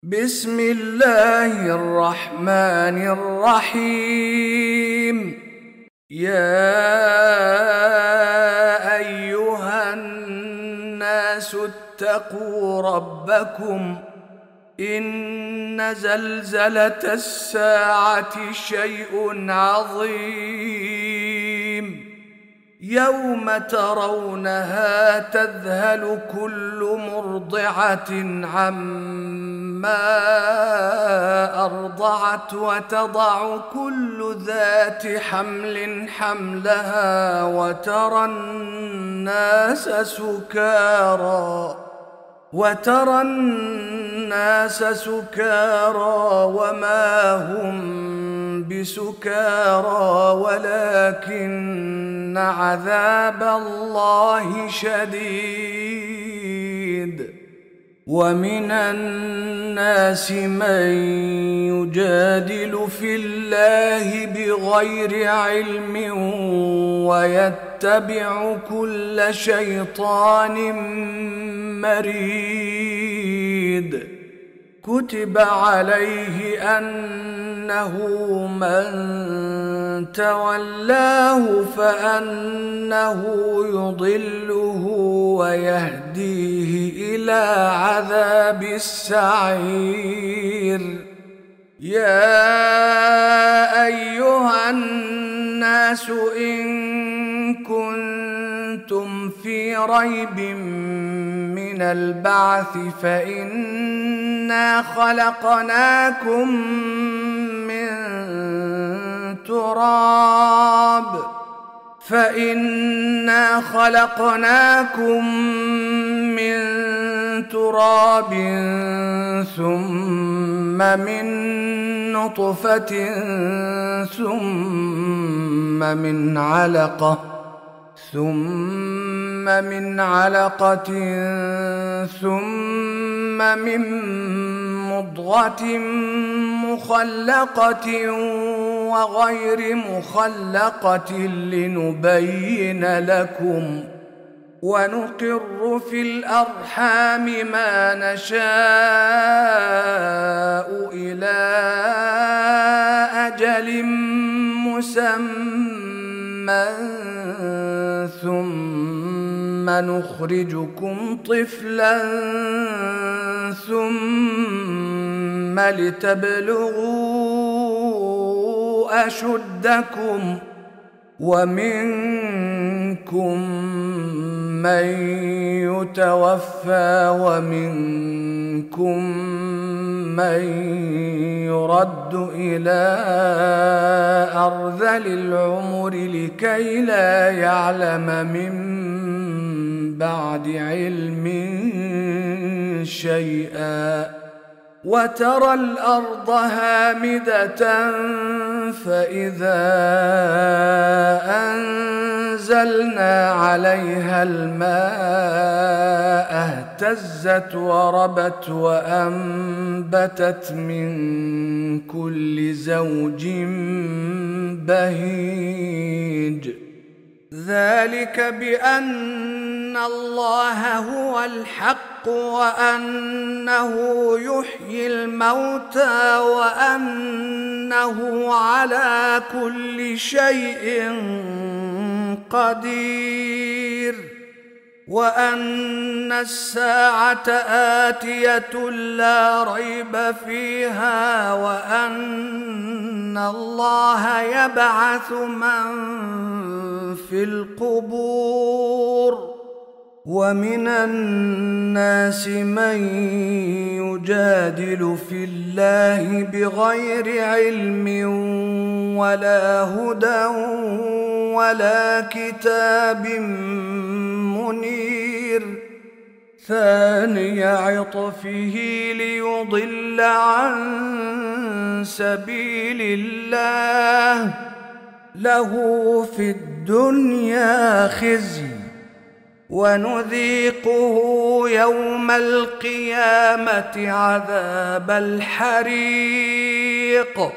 بسم الله الرحمن الرحيم. يا أيها الناس اتقوا ربكم إن زلزلة الساعة شيء عظيم يوم ترونها تذهل كل مرضعة عما أرضعت وتضع كل ذات حمل حملها وترى الناس سكارى وما هم بسكارى ولكن عذاب الله شديد. ومن الناس من يجادل في الله بغير علم ويتبع كل شيطان مريد. كتب عليه أنه من تولاه فأنه يضله ويهديه إلى عذاب السعير. يا أيها الناس إن كنتم في ريب من البعث فإنا خلقناكم من تراب ثم من نطفة ثم من علقة ثم من مضغة مخلقة وغير مخلقة لنبين لكم ونقر في الأرحام ما نشاء إلى أجل مسمى ثم نخرجكم طفلا ثم لتبلغوا أشدكم ومنكم من يتوفى ومنكم من يرد إلى أرذل العمر لكي لا يعلم من بعد علم شيئا. وترى الأرض هامدة فإذا أنزلنا عليها الماء اهتزت وربت وأنبتت من كل زوج بهيج. ذلك بأن الله هو الحق وأنه يحيي الموتى وأنه على كل شيء قدير وأن الساعة آتية لا ريب فيها وأن الله يبعث من في القبور. ومن الناس من يجادل في الله بغير علم ولا هدى ولا كتاب منير. ثاني عطفه ليضل عن سبيل الله له في الدنيا خزي ونذيقه يوم القيامة عذاب الحريق.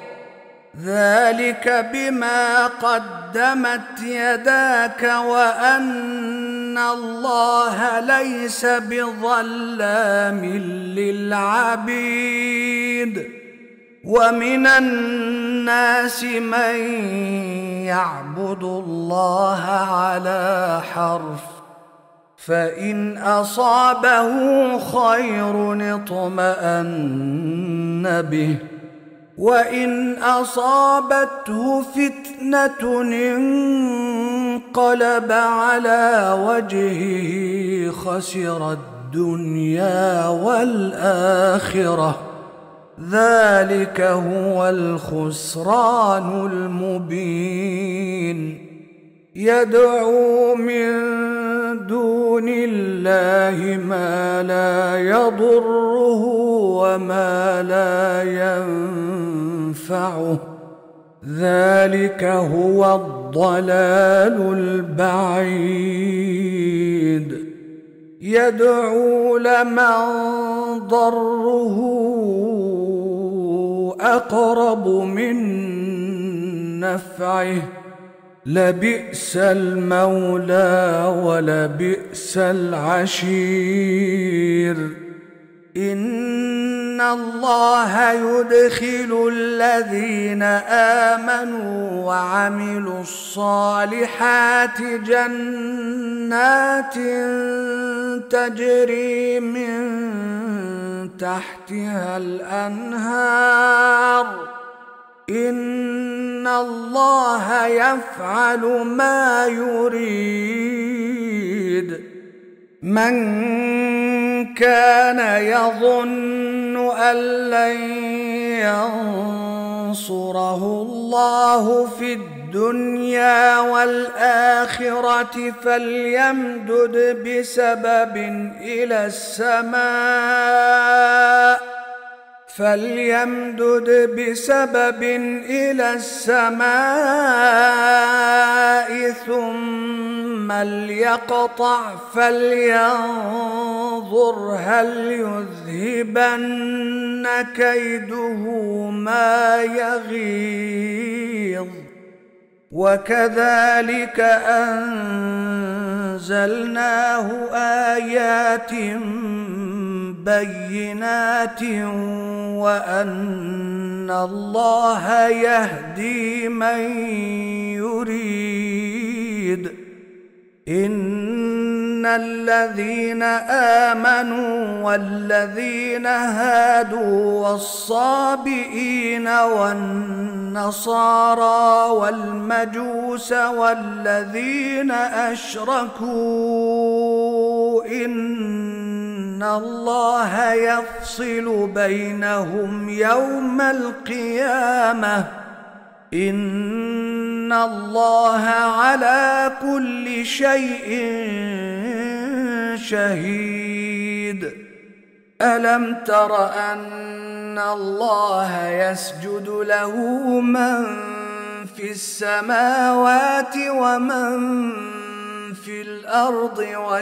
ذلك بما قدمت يداك وأن الله ليس بظلام للعبيد ومن الناس من يعبد الله على حرف فإن أصابه خير اطمأن به وإن أصابته فتنة انقلب على وجهه خسر الدنيا والآخرة ذلك هو الخسران المبين يدعو من دون الله ما لا يضره وما لا ينفعه ذلك هو الضلال البعيد يدعو لمن ضره أقرب من نفعه لبئس المولى ولبئس العشير إن الله يدخل الذين آمنوا وعملوا الصالحات جنات تجري من تحتها الأنهار إن الله يفعل ما يريد من كان يظن أن لن ينصره الله في الدنيا والآخرة فليمدد بسبب إلى السماء ثم ليقطع فلينظر هل يذهبن كيده ما يغيظ وكذلك أنزلناه آيات بينات وأن الله يهدي من يريد إن الذين آمنوا والذين هادوا والصابئين والنصارى والمجوس والذين أشركوا إن الله يفصل بينهم يوم القيامة إن الله على كل شيء شهيد ألم تر أن الله يسجد له من في السماوات ومن في الأرض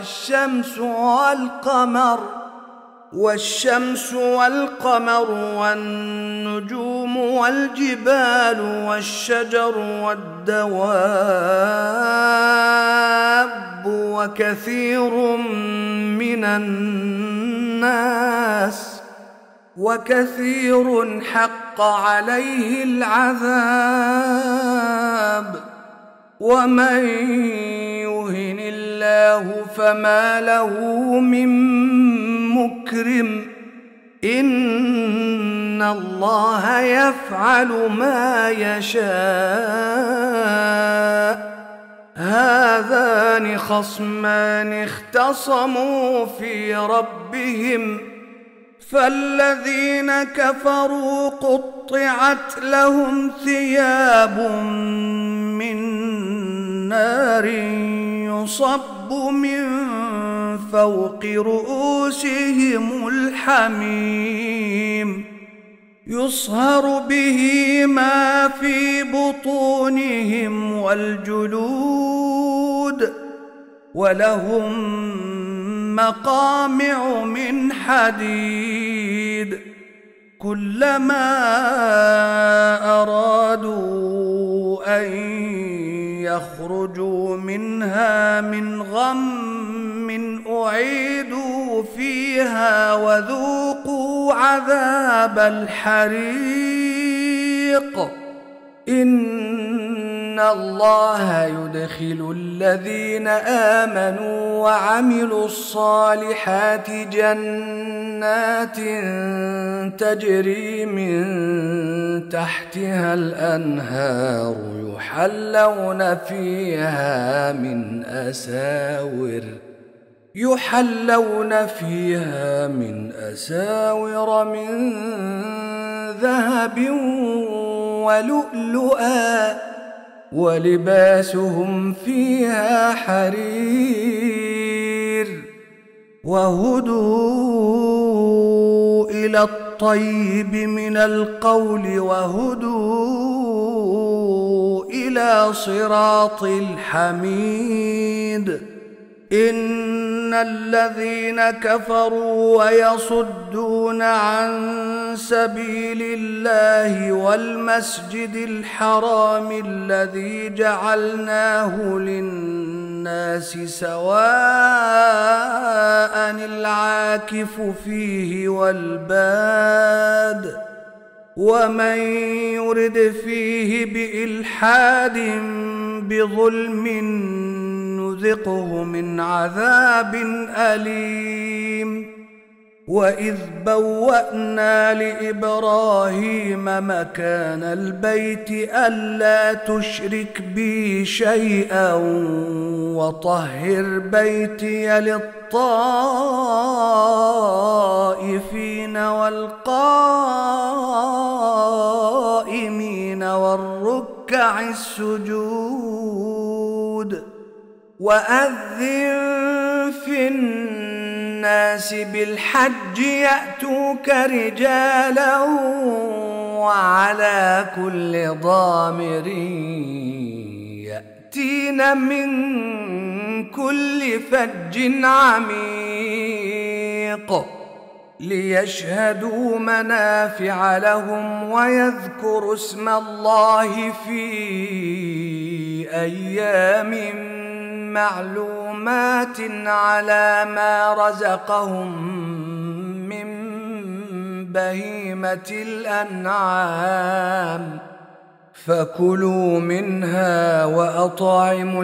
والشمس والقمر والنجوم والجبال والشجر والدواب وكثير حق عليه العذاب ومن يهن الله فما له من مكرم إن الله يفعل ما يشاء هذان خصمان اختصموا في ربهم فالذين كفروا قطعت لهم ثياب من نار يصب من فوق رؤوسهم الحميم يصهر به ما في بطونهم والجلود ولهم مقامع من حديد كلما أرادوا أن يخرجوا منها من غم أعيدوا فيها وذوقوا عذاب الحريق. إن الله يدخل الذين آمنوا وعملوا الصالحات جنات تجري من تحتها الأنهار يحلون فيها من أساور من ذهب ولؤلؤا ولباسهم فيها حرير. وهدوا إلى الطيب من القول وهدوا إلى صراط الحميد. إن الذين كفروا ويصدون عن سبيل الله والمسجد الحرام الذي جعلناه للناس سواء العاكف فيه والباد ومن يرد فيه بإلحاد بظلم نذقه من عذاب أليم. وإذ بوأنا لإبراهيم مكان البيت ألا تشرك بي شيئا وطهر بيتي للطائفين والقائمين والركع السجود. وأذن في الناس بالحج يأتوك رجالا وعلى كل ضامر يأتين من كل فج عميق ليشهدوا منافع لهم ويذكروا اسم الله في أيام معلومات على ما رزقهم من بهيمة الأنعام فكلوا منها وأطعموا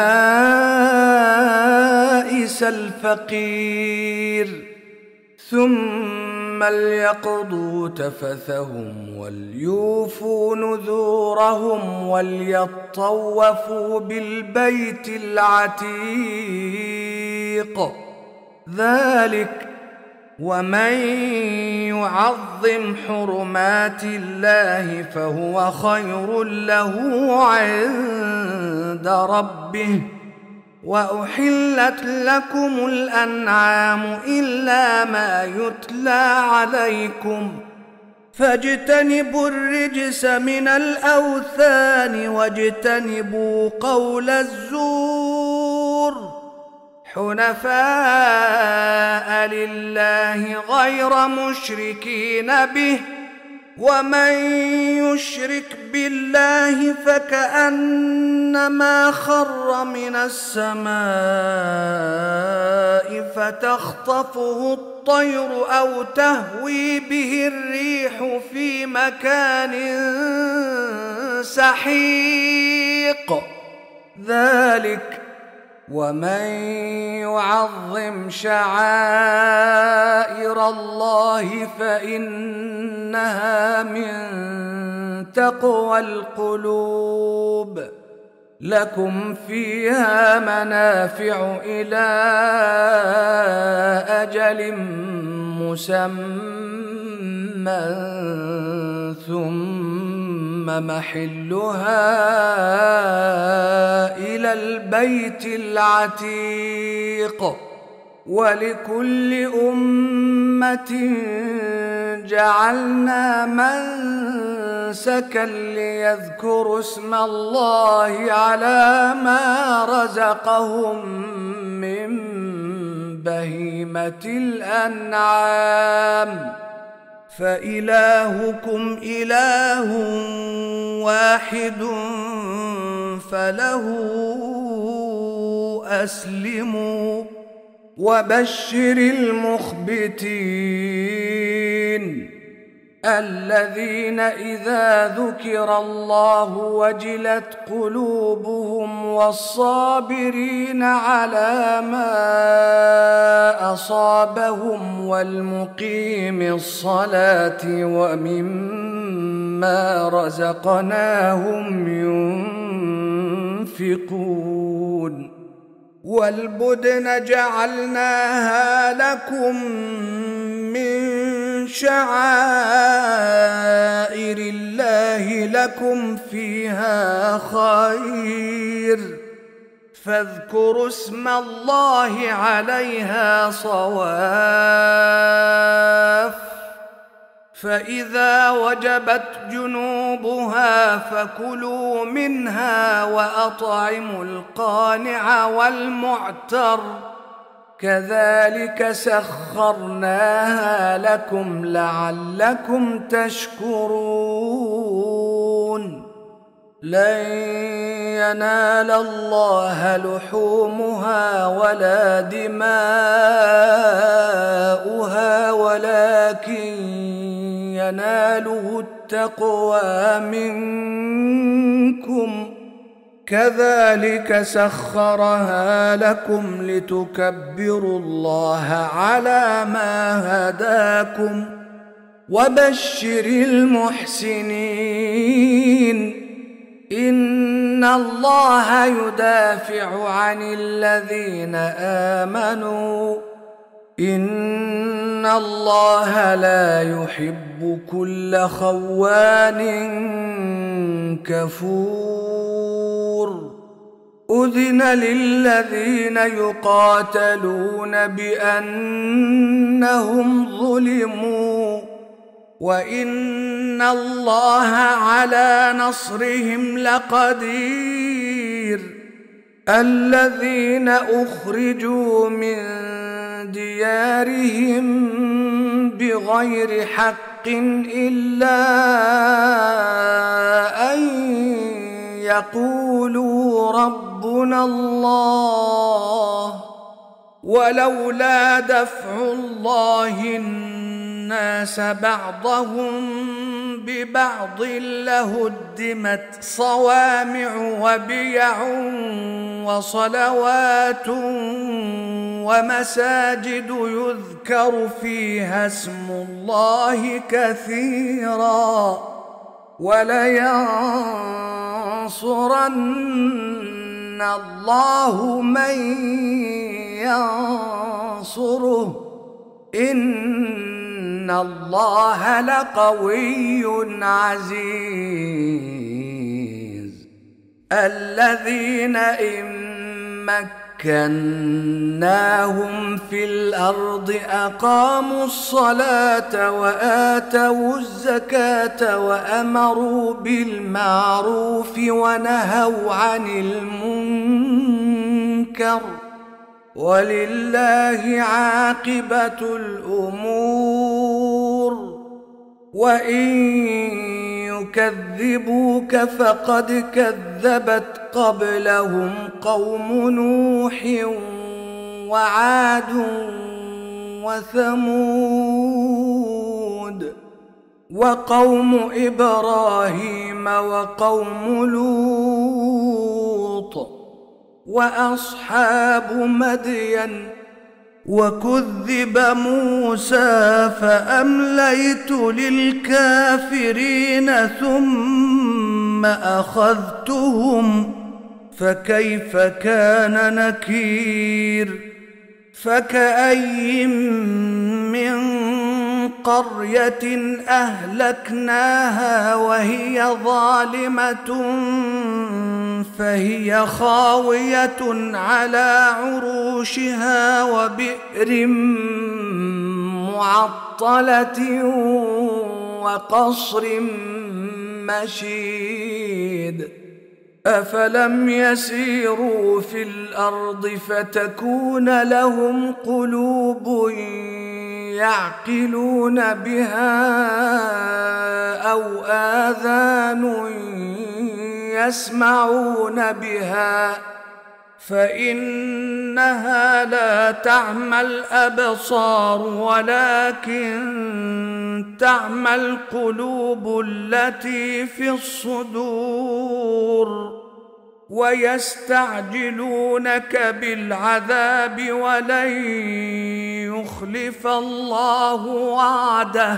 البائس الفقير ثم ليقضوا تفثهم وليوفوا نذورهم وليطوفوا بالبيت العتيق. ذلك ومن يعظم حرمات الله فهو خير له عند ربه. وأحلت لكم الأنعام إلا ما يتلى عليكم فاجتنبوا الرجس من الأوثان واجتنبوا قول الزور حنفاء لله غير مشركين به ومن يشرك بالله فكأنما خر من السماء فتخطفه الطير أو تهوي به الريح في مكان سحيق. ذلك ومن يعظم شعائر الله فإنها من تقوى القلوب. لكم فيها منافع إلى أجل مسمى ثم محلها إلى البيت العتيق. ولكل أمة جعلنا منسكا ليذكروا اسم الله على ما رزقهم من بهيمة الأنعام فإلهكم إله واحد فله أسلموا وبشر المخبتين الذين إذا ذكر الله وجلت قلوبهم والصابرين على ما أصابهم والمقيم الصلاة ومما رزقناهم ينفقون والبدن جعلناها لكم من شعائر الله لكم فيها خير فاذكروا اسم الله عليها صواف فإذا وجبت جنوبها فكلوا منها وأطعموا القانع والمعتر كذلك سخرناها لكم لعلكم تشكرون لن ينال الله لحومها ولا دماؤها ولكن يناله التقوى منكم كذلك سخرها لكم لتكبروا الله على ما هداكم وبشر المحسنين إن الله يدافع عن الذين آمنوا إن الله لا يحب كل خوان كفور أذن للذين يقاتلون بأنهم ظلموا وإن الله على نصرهم لقدير الذين أخرجوا من ديارهم بغير حق إلا أن يقولوا ربنا الله ولولا دفع الله الناس بعضهم ببعض لهدمت صوامع وبيع وصلوات ومساجد يذكر فيها اسم الله كثيرا ولينصرن الله من ينصره إن الله لقوي عزيز الذين إن مكناهم في الأرض أقاموا الصلاة وآتوا الزكاة وأمروا بالمعروف ونهوا عن المنكر ولله عاقبة الأمور وإن يكذبوك فقد كذبت قبلهم قوم نوح وعاد وثمود وقوم إبراهيم وقوم لوط وأصحاب مدين وكذب موسى فأمليت للكافرين ثم أخذتهم فكيف كان نكير فكأي من قرية أهلكناها وهي ظالمة فهي خاوية على عروشها وبئر معطلة وقصر مشيد أفلم يسيروا في الأرض فتكون لهم قلوب يعقلون بها أو آذان يسمعون بها فإنها لا تعمى الأبصار ولكن تعمى القلوب التي في الصدور. ويستعجلونك بالعذاب ولن يخلف الله وعده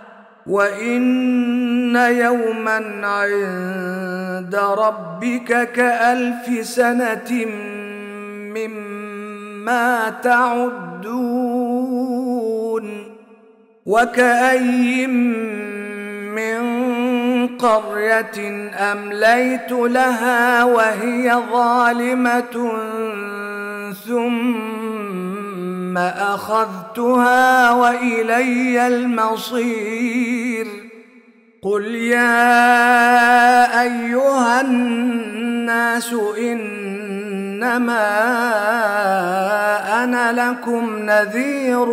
وإن يوما عند ربك كألف سنة مما تعدون. وكأي من قرية أمليت لها وهي ظالمة ثم أخذتها وإلي المصير. قل يا أيها الناس إنما أنا لكم نذير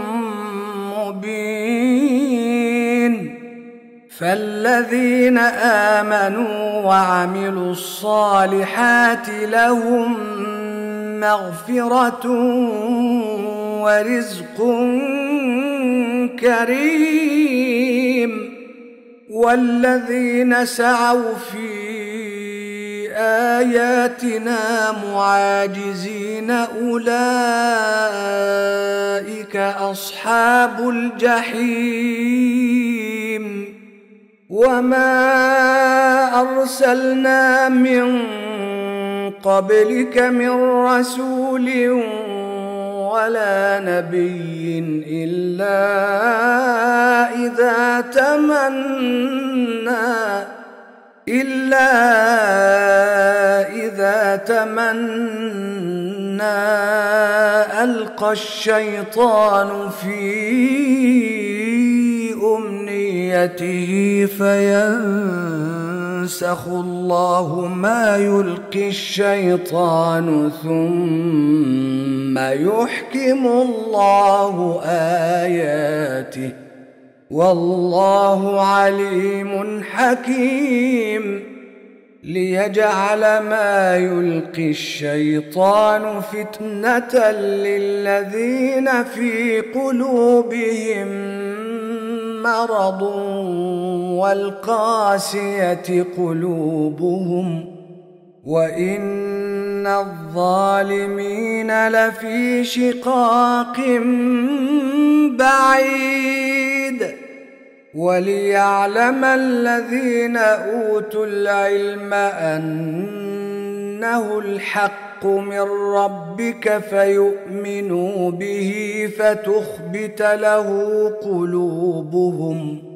مبين. فالذين آمنوا وعملوا الصالحات لهم مغفرة ورزق كريم. والذين سعوا في آياتنا معاجزين أولئك أصحاب الجحيم. وما أرسلنا من قبلك من رسول ولا نبي إلا إذا تمنى ألقى الشيطان في أمنيته فينسخ الله ما يلقي الشيطان ثم يحكم الله آياته والله عليم حكيم. ليجعل ما يلقي الشيطان فتنة للذين في قلوبهم مرض والقاسية قلوبهم وإن الظالمين لفي شقاق بعيد. وليعلم الذين أوتوا العلم أنه الحق من ربك فيؤمنوا به فتخبت له قلوبهم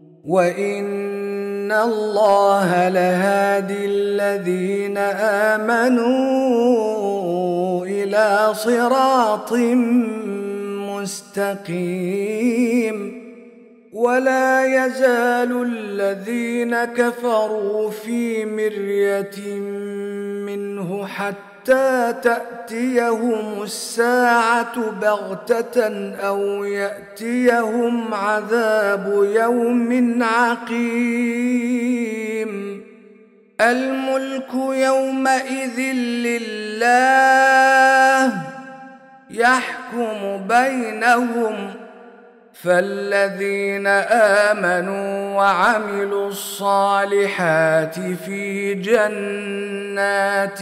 وإن الله لهادي الذين آمنوا إلى صراط مستقيم. ولا يزال الذين كفروا في مرية منه حتى تأتيهم الساعة بغتة أو يأتيهم عذاب يوم عقيم. الملك يومئذ لله يحكم بينهم. فالذين آمنوا وعملوا الصالحات في جنات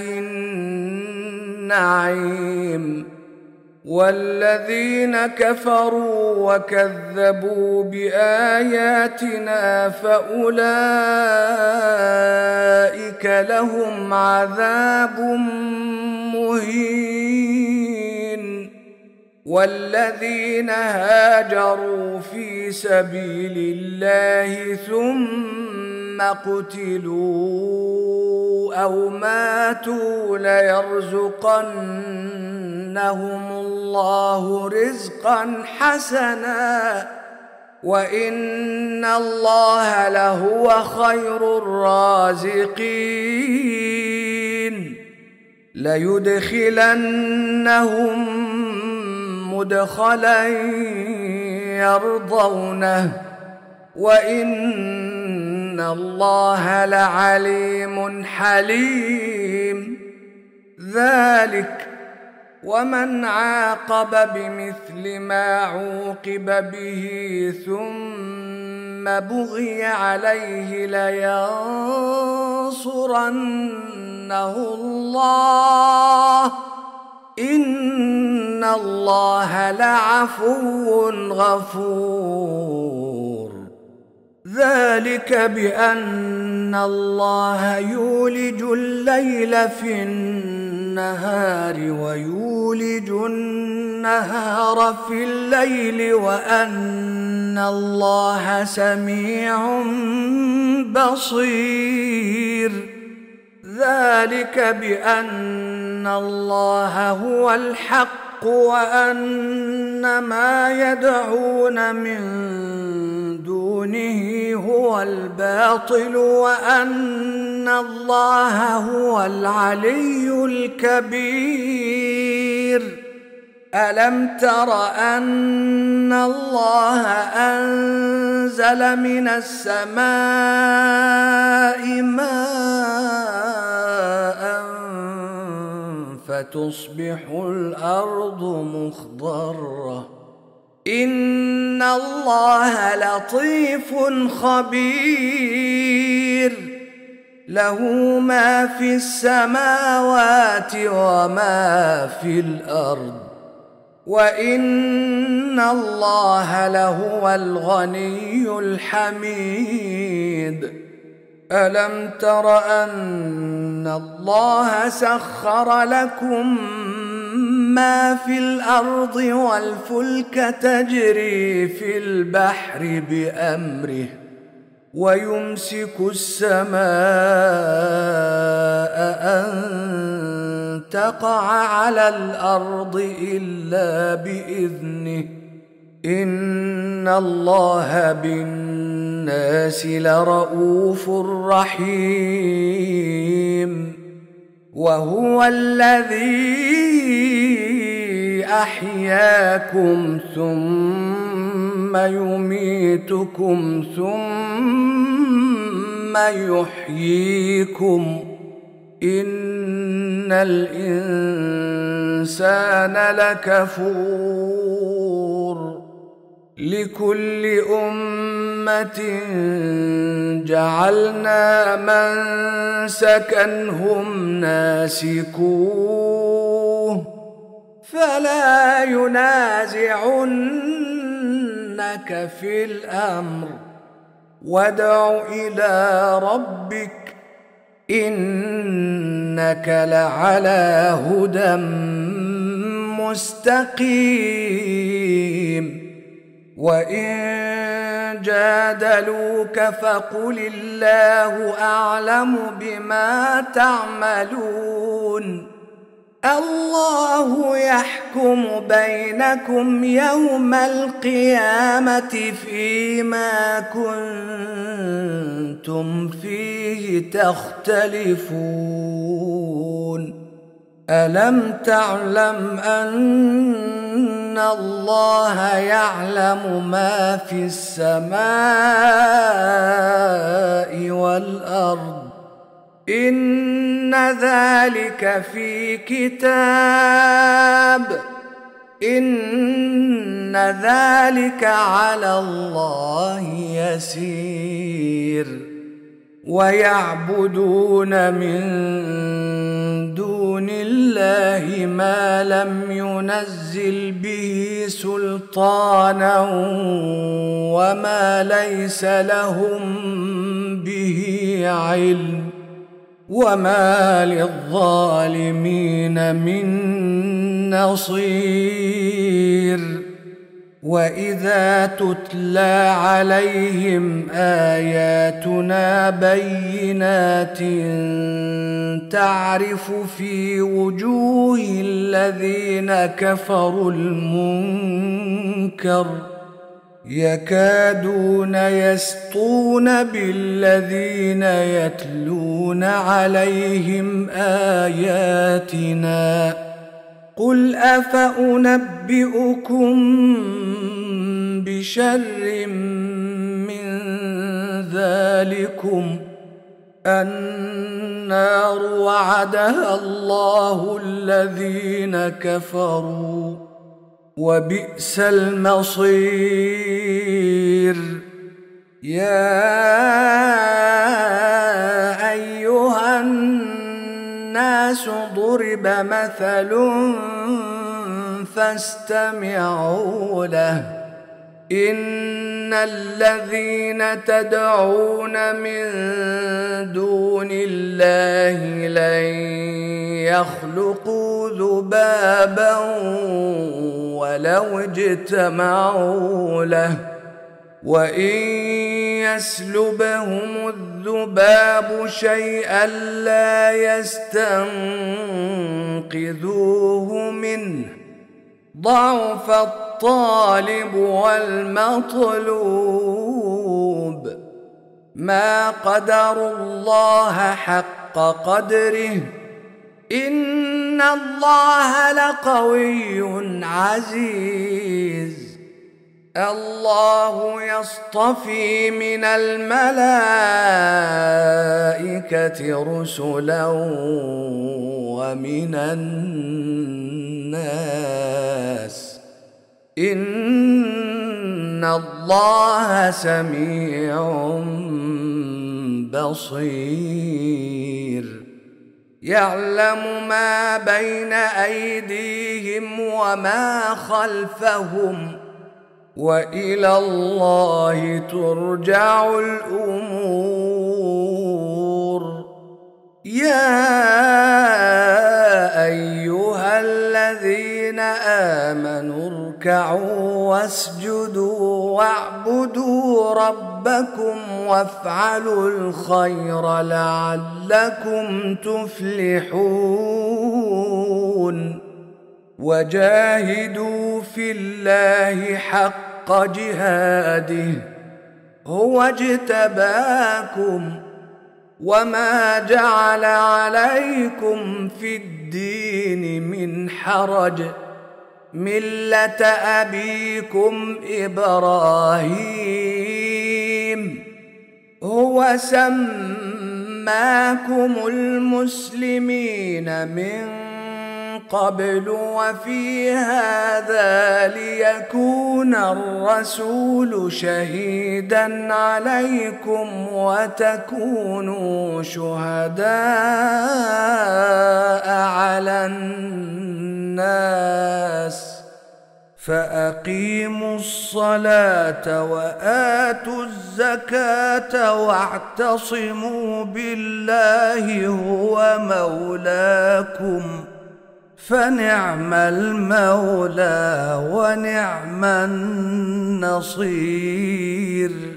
النعيم والذين كفروا وكذبوا بآياتنا فأولئك لهم عذاب مهين. والذين هاجروا في سبيل الله ثم قتلوا أو ماتوا ليرزقنهم الله رزقا حسنا وإن الله لهو خير الرازقين. ليدخلنهم مدخلا يرضونه وإن الله لعليم حليم. ذلك ومن عاقب بمثل ما عوقب به ثم بغي عليه لينصرنه الله إن الله لعفو غفور. ذلك بأن الله يولج الليل في النهار ويولج النهار في الليل وأن الله سميع بصير. ذلك بأن الله هو الحق وأن ما يدعون من دونه هو الباطل وأن الله هو العلي الكبير. ألم تر أن الله أنزل من السماء ماء فتصبح الأرض مخضرة إن الله لطيف خبير له ما في السماوات وما في الأرض وإن الله لهو الغني الحميد. ألم تر أن الله سخر لكم ما في الأرض والفلك تجري في البحر بأمره ويمسك السماء أن تقع على الأرض إلا بإذنه إن الله بالناس لرؤوف رحيم. وهو الذي أحياكم ثم يميتكم ثم يحييكم إن الإنسان لكفور. لكل أمة جعلنا منسكا هم ناسكوه فلا ينازعنك في الأمر وادع إلى ربك إنك لعلى هدى مستقيم. وإن جادلوك فقل الله أعلم بما تعملون الله يحكم بينكم يوم القيامة فيما كنتم فيه تختلفون. ألم تعلم أن الله يعلم ما في السماء والأرض إن ذلك في كتاب إن ذلك على الله يسير. ويعبدون من دون الله ما لم ينزل به سلطانا وما ليس لهم به علم وما للظالمين من نصير. وإذا تتلى عليهم آياتنا بينات تعرف في وجوه الذين كفروا المنكر يكادون يسطون بالذين يتلون عليهم آياتنا قل أفأنبئكم بشر من ذلكم أن النار وعدها الله الذين كفروا وبئس المصير. يا أيها الناس ضرب مثل فاستمعوا له. إن الذين تدعون من دون الله لن يخلقوا ذبابا ولو اجتمعوا له، وإن يسلبهم الذباب شيئا لا يستنقذوه منه، ضعف الطالب والمطلوب. ما قدروا الله حق قدره، إن الله لقوي عزيز. الله يصطفي من الملائكة رسلا ومن الناس، إن الله سميع بصير. يعلم ما بين أيديهم وما خلفهم، وإلى الله ترجع الأمور. يا أيها الذين آمنوا اركعوا واسجدوا واعبدوا ربكم وافعلوا الخير لعلكم تفلحون. وجاهدوا في الله حق جهاده، هو اجتباكم وما جعل عليكم في الدين من حرج، ملة أبيكم إبراهيم هو سماكم المسلمين من قبل وفي هذا ليكون الرسول شهيدا عليكم وتكونوا شهداء على الناس، فأقيموا الصلاة وآتوا الزكاة واعتصموا بالله هو مولاكم، فنعم المولى ونعم النصير.